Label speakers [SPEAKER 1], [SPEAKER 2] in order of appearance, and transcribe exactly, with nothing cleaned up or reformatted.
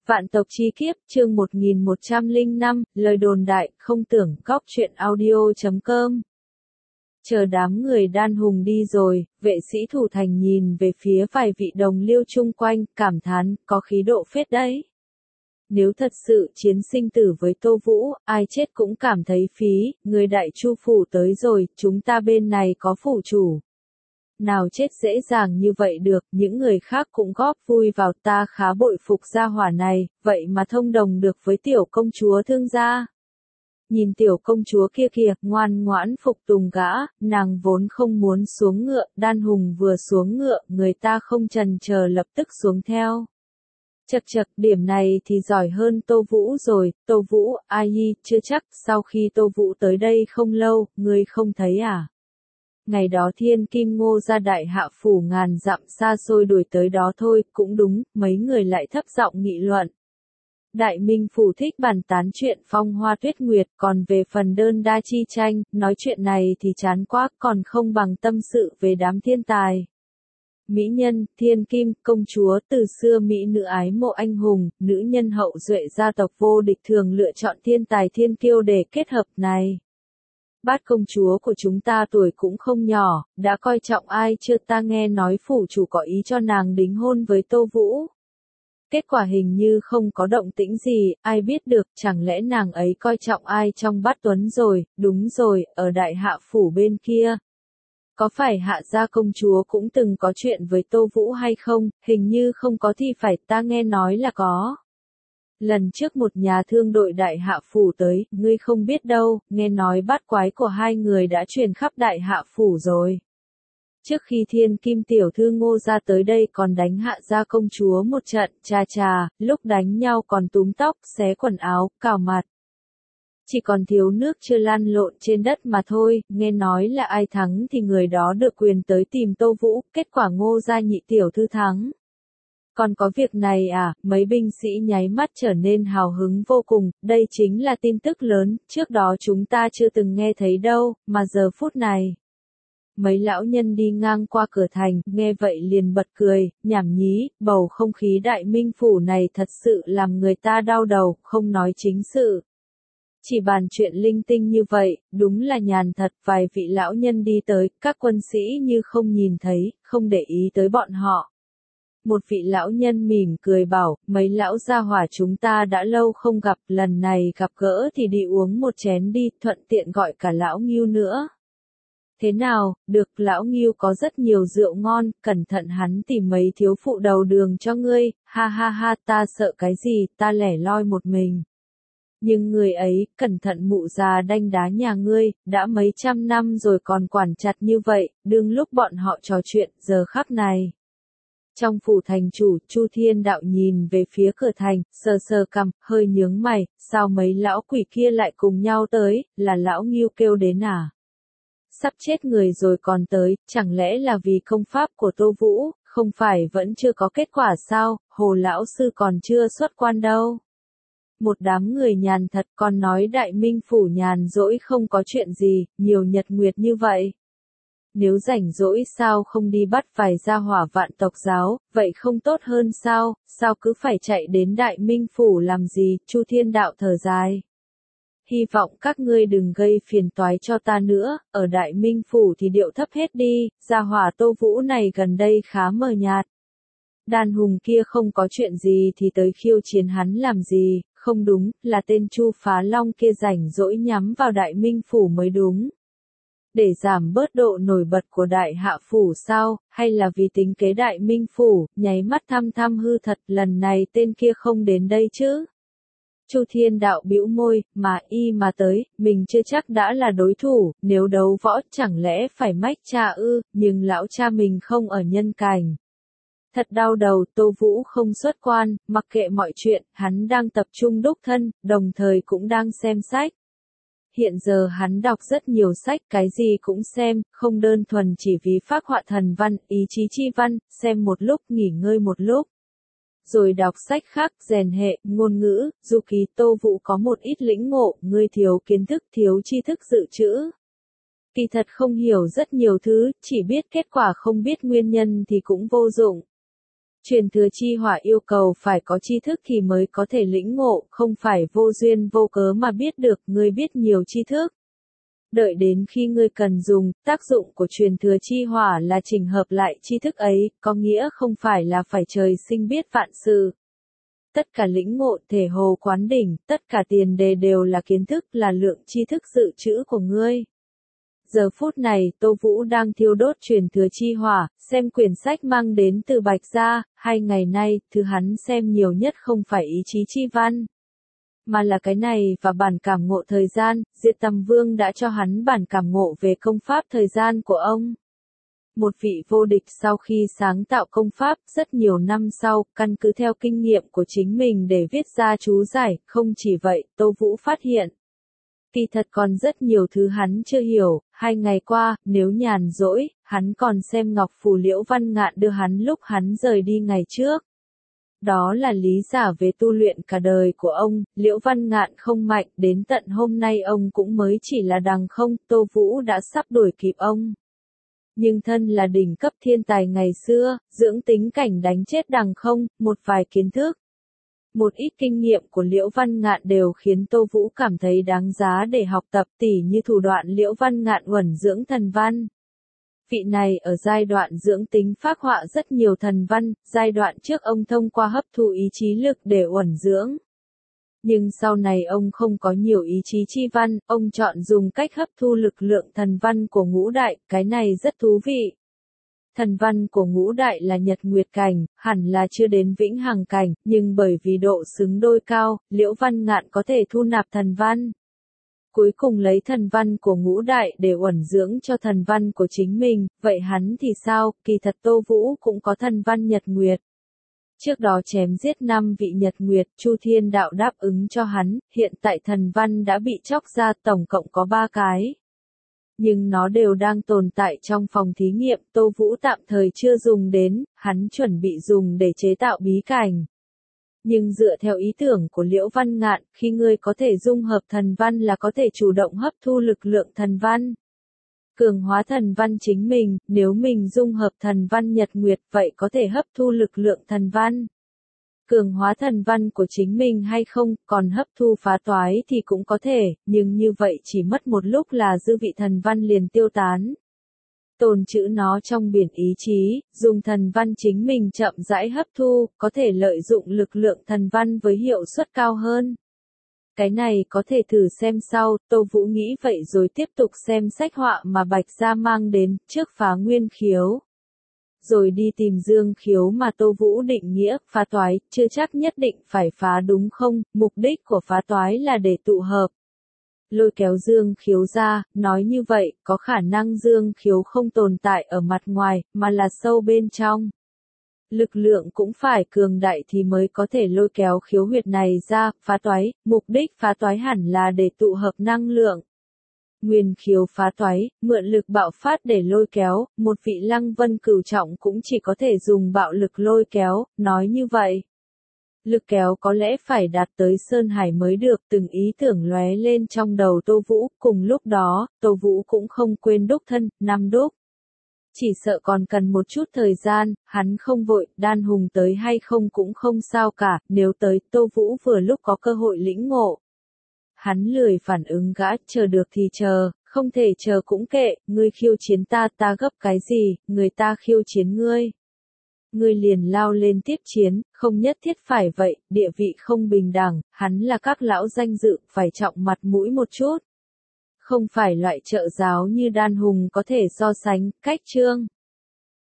[SPEAKER 1] Vạn tộc chi kiếp, chương một nghìn một trăm lẻ năm, lời đồn đại, không tưởng, góc truyện audio chấm com. Chờ đám người Đan Hùng đi rồi, vệ sĩ thủ thành nhìn về phía vài vị đồng liêu chung quanh, cảm thán, có khí độ phết đấy. Nếu thật sự chiến sinh tử với Tô Vũ, ai chết cũng cảm thấy phí, người Đại Chu phủ tới rồi, chúng ta bên này có phủ chủ. Nào chết dễ dàng như vậy được, những người khác cũng góp vui vào, ta khá bội phục gia hỏa này, vậy mà thông đồng được với tiểu công chúa thương gia. Nhìn tiểu công chúa kia kìa, ngoan ngoãn phục tùng gã, nàng vốn không muốn xuống ngựa, Đan Hùng vừa xuống ngựa, người ta không chần chờ lập tức xuống theo. Chật chật, điểm này thì giỏi hơn Tô Vũ rồi, Tô Vũ, ai hi, chưa chắc, sau khi Tô Vũ tới đây không lâu, ngươi không thấy à? Ngày đó Thiên Kim Ngô ra đại hạ phủ ngàn dặm xa xôi đuổi tới đó thôi, cũng đúng, mấy người lại thấp giọng nghị luận. Đại Minh phủ thích bàn tán chuyện phong hoa tuyết nguyệt, còn về phần đơn đa chi tranh, nói chuyện này thì chán quá, còn không bằng tâm sự về đám thiên tài. Mỹ nhân, thiên kim, công chúa, từ xưa Mỹ nữ ái mộ anh hùng, nữ nhân hậu duệ gia tộc vô địch thường lựa chọn thiên tài thiên kiêu để kết hợp này. Bát công chúa của chúng ta tuổi cũng không nhỏ, đã coi trọng ai chưa, ta nghe nói phủ chủ có ý cho nàng đính hôn với Tô Vũ. Kết quả hình như không có động tĩnh gì, ai biết được, chẳng lẽ nàng ấy coi trọng ai trong Bát Tuấn rồi, đúng rồi, ở đại hạ phủ bên kia. Có phải hạ gia công chúa cũng từng có chuyện với Tô Vũ hay không, hình như không có thì phải, ta nghe nói là có. Lần trước một nhà thương đội đại hạ phủ tới, ngươi không biết đâu, nghe nói bát quái của hai người đã truyền khắp đại hạ phủ rồi. Trước khi Thiên Kim tiểu thư Ngô ra tới đây còn đánh hạ gia công chúa một trận, chà chà, lúc đánh nhau còn túm tóc, xé quần áo, cào mặt. Chỉ còn thiếu nước chưa lăn lộn trên đất mà thôi, nghe nói là ai thắng thì người đó được quyền tới tìm Tô Vũ, kết quả Ngô gia nhị tiểu thư thắng. Còn có việc này à, mấy binh sĩ nháy mắt trở nên hào hứng vô cùng, đây chính là tin tức lớn, trước đó chúng ta chưa từng nghe thấy đâu, mà giờ phút này. Mấy lão nhân đi ngang qua cửa thành, nghe vậy liền bật cười, nhảm nhí, bầu không khí Đại Minh phủ này thật sự làm người ta đau đầu, không nói chính sự. Chỉ bàn chuyện linh tinh như vậy, đúng là nhàn thật, vài vị lão nhân đi tới, các quân sĩ như không nhìn thấy, không để ý tới bọn họ. Một vị lão nhân mỉm cười bảo, mấy lão gia hỏa chúng ta đã lâu không gặp, lần này gặp gỡ thì đi uống một chén đi, thuận tiện gọi cả lão Ngưu nữa. Thế nào, được, lão Ngưu có rất nhiều rượu ngon, cẩn thận hắn tìm mấy thiếu phụ đầu đường cho ngươi, ha ha ha, ta sợ cái gì, ta lẻ loi một mình. Nhưng người ấy, cẩn thận mụ già đanh đá nhà ngươi, đã mấy trăm năm rồi còn quản chặt như vậy, đương lúc bọn họ trò chuyện, giờ khắc này. Trong phủ thành chủ, Chu Thiên Đạo nhìn về phía cửa thành, sờ sờ cằm, hơi nhướng mày, sao mấy lão quỷ kia lại cùng nhau tới, là lão Ngưu kêu đến à? Sắp chết người rồi còn tới, chẳng lẽ là vì công pháp của Tô Vũ, không phải vẫn chưa có kết quả sao, Hồ lão sư còn chưa xuất quan đâu. Một đám người nhàn thật, còn nói Đại Minh phủ nhàn rỗi không có chuyện gì, nhiều nhật nguyệt như vậy. Nếu rảnh rỗi sao không đi bắt vài gia hỏa vạn tộc giáo, vậy không tốt hơn sao, sao cứ phải chạy đến Đại Minh phủ làm gì, Chu Thiên Đạo thở dài. Hy vọng các ngươi đừng gây phiền toái cho ta nữa, ở Đại Minh phủ thì điệu thấp hết đi, gia hỏa Tô Vũ này gần đây khá mờ nhạt. Đàn hùng kia không có chuyện gì thì tới khiêu chiến hắn làm gì, không đúng, là tên Chu Phá Long kia rảnh rỗi nhắm vào Đại Minh phủ mới đúng. Để giảm bớt độ nổi bật của đại hạ phủ sao, hay là vì tính kế Đại Minh phủ, nháy mắt thăm thăm hư thật, lần này tên kia không đến đây chứ. Chu Thiên Đạo bĩu môi, mà y mà tới, mình chưa chắc đã là đối thủ, nếu đấu võ chẳng lẽ phải mách cha ư, nhưng lão cha mình không ở nhân cảnh. Thật đau đầu, Tô Vũ không xuất quan, mặc kệ mọi chuyện, hắn đang tập trung đúc thân, đồng thời cũng đang xem sách. Hiện giờ hắn đọc rất nhiều sách, cái gì cũng xem, không đơn thuần chỉ vì phác họa thần văn, ý chí chi văn, xem một lúc nghỉ ngơi một lúc. Rồi đọc sách khác, rèn hệ, ngôn ngữ, du ký. Tô Vũ có một ít lĩnh ngộ, ngươi thiếu kiến thức, thiếu tri thức dự trữ. Kỳ thật không hiểu rất nhiều thứ, chỉ biết kết quả không biết nguyên nhân thì cũng vô dụng. Truyền thừa chi hỏa yêu cầu phải có tri thức thì mới có thể lĩnh ngộ, không phải vô duyên vô cớ mà biết được, ngươi biết nhiều tri thức. Đợi đến khi ngươi cần dùng, tác dụng của truyền thừa chi hỏa là chỉnh hợp lại tri thức ấy, có nghĩa không phải là phải trời sinh biết vạn sự. Tất cả lĩnh ngộ thể hồ quán đỉnh, tất cả tiền đề đều là kiến thức, là lượng tri thức dự trữ của ngươi. Giờ phút này, Tô Vũ đang thiêu đốt truyền thừa chi hỏa, xem quyển sách mang đến từ Bạch Gia, hai ngày nay, thứ hắn xem nhiều nhất không phải ý chí chi văn, mà là cái này và bản cảm ngộ thời gian, Diệt Tầm Vương đã cho hắn bản cảm ngộ về công pháp thời gian của ông. Một vị vô địch sau khi sáng tạo công pháp rất nhiều năm sau, căn cứ theo kinh nghiệm của chính mình để viết ra chú giải, không chỉ vậy, Tô Vũ phát hiện. Kỳ thật còn rất nhiều thứ hắn chưa hiểu, hai ngày qua, nếu nhàn rỗi, hắn còn xem ngọc phù Liễu Văn Ngạn đưa hắn lúc hắn rời đi ngày trước. Đó là lý giả về tu luyện cả đời của ông, Liễu Văn Ngạn không mạnh, đến tận hôm nay ông cũng mới chỉ là đằng không, Tô Vũ đã sắp đuổi kịp ông. Nhưng thân là đỉnh cấp thiên tài ngày xưa, dưỡng tính cảnh đánh chết đằng không, một vài kiến thức. Một ít kinh nghiệm của Liễu Văn Ngạn đều khiến Tô Vũ cảm thấy đáng giá để học tập, tỉ như thủ đoạn Liễu Văn Ngạn uẩn dưỡng thần văn. Vị này ở giai đoạn dưỡng tính phác họa rất nhiều thần văn, giai đoạn trước ông thông qua hấp thu ý chí lực để uẩn dưỡng. Nhưng sau này ông không có nhiều ý chí chi văn, ông chọn dùng cách hấp thu lực lượng thần văn của ngũ đại, cái này rất thú vị. Thần văn của ngũ đại là nhật nguyệt cảnh, hẳn là chưa đến vĩnh hằng cảnh, nhưng bởi vì độ xứng đôi cao, Liễu Văn Ngạn có thể thu nạp thần văn. Cuối cùng lấy thần văn của ngũ đại để uẩn dưỡng cho thần văn của chính mình, vậy hắn thì sao, kỳ thật Tô Vũ cũng có thần văn nhật nguyệt. Trước đó chém giết năm vị nhật nguyệt, Chu Thiên Đạo đáp ứng cho hắn, hiện tại thần văn đã bị chóc ra tổng cộng có ba cái. Nhưng nó đều đang tồn tại trong phòng thí nghiệm, Tô Vũ tạm thời chưa dùng đến, hắn chuẩn bị dùng để chế tạo bí cảnh. Nhưng dựa theo ý tưởng của Liễu Văn Ngạn, khi ngươi có thể dung hợp thần văn là có thể chủ động hấp thu lực lượng thần văn. Cường hóa thần văn chính mình, nếu mình dung hợp thần văn nhật nguyệt vậy có thể hấp thu lực lượng thần văn. Cường hóa thần văn của chính mình hay không, còn hấp thu phá toái thì cũng có thể, nhưng như vậy chỉ mất một lúc là dư vị thần văn liền tiêu tán. Tồn trữ nó trong biển ý chí, dùng thần văn chính mình chậm rãi hấp thu, có thể lợi dụng lực lượng thần văn với hiệu suất cao hơn. Cái này có thể thử xem sau, Tô Vũ nghĩ vậy rồi tiếp tục xem sách họa mà Bạch Gia mang đến, trước phá nguyên khiếu. Rồi đi tìm dương khiếu mà Tô Vũ định nghĩa, phá toái, chưa chắc nhất định phải phá đúng không, mục đích của phá toái là để tụ hợp. Lôi kéo dương khiếu ra, nói như vậy, có khả năng dương khiếu không tồn tại ở mặt ngoài, mà là sâu bên trong. Lực lượng cũng phải cường đại thì mới có thể lôi kéo khiếu huyệt này ra, phá toái, mục đích phá toái hẳn là để tụ hợp năng lượng. Nguyên khiếu phá toái, mượn lực bạo phát để lôi kéo, một vị Lăng Vân cửu trọng cũng chỉ có thể dùng bạo lực lôi kéo, nói như vậy. Lực kéo có lẽ phải đạt tới Sơn Hải mới được, từng ý tưởng lóe lên trong đầu Tô Vũ, cùng lúc đó, Tô Vũ cũng không quên đúc thân, năm đúc. Chỉ sợ còn cần một chút thời gian, hắn không vội, đan hùng tới hay không cũng không sao cả, nếu tới, Tô Vũ vừa lúc có cơ hội lĩnh ngộ. Hắn lười phản ứng gã, chờ được thì chờ, không thể chờ cũng kệ, ngươi khiêu chiến ta ta gấp cái gì, người ta khiêu chiến ngươi. Ngươi liền lao lên tiếp chiến, không nhất thiết phải vậy, địa vị không bình đẳng, hắn là các lão danh dự, phải trọng mặt mũi một chút. Không phải loại trợ giáo như đan hùng có thể so sánh, cách chương.